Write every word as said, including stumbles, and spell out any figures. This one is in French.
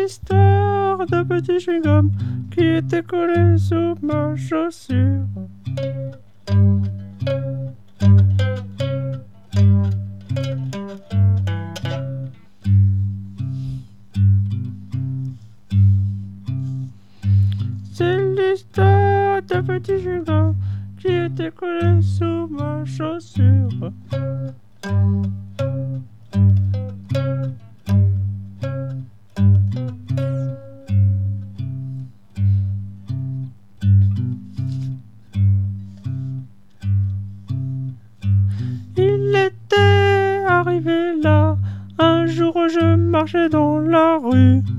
l'histoire d'un petit chewing-gum qui était collé sous ma chaussure. C'est l'histoire d'un petit chewing-gum qui était collé sous ma chaussure. Il était arrivé là, un jour où je marchais dans la rue.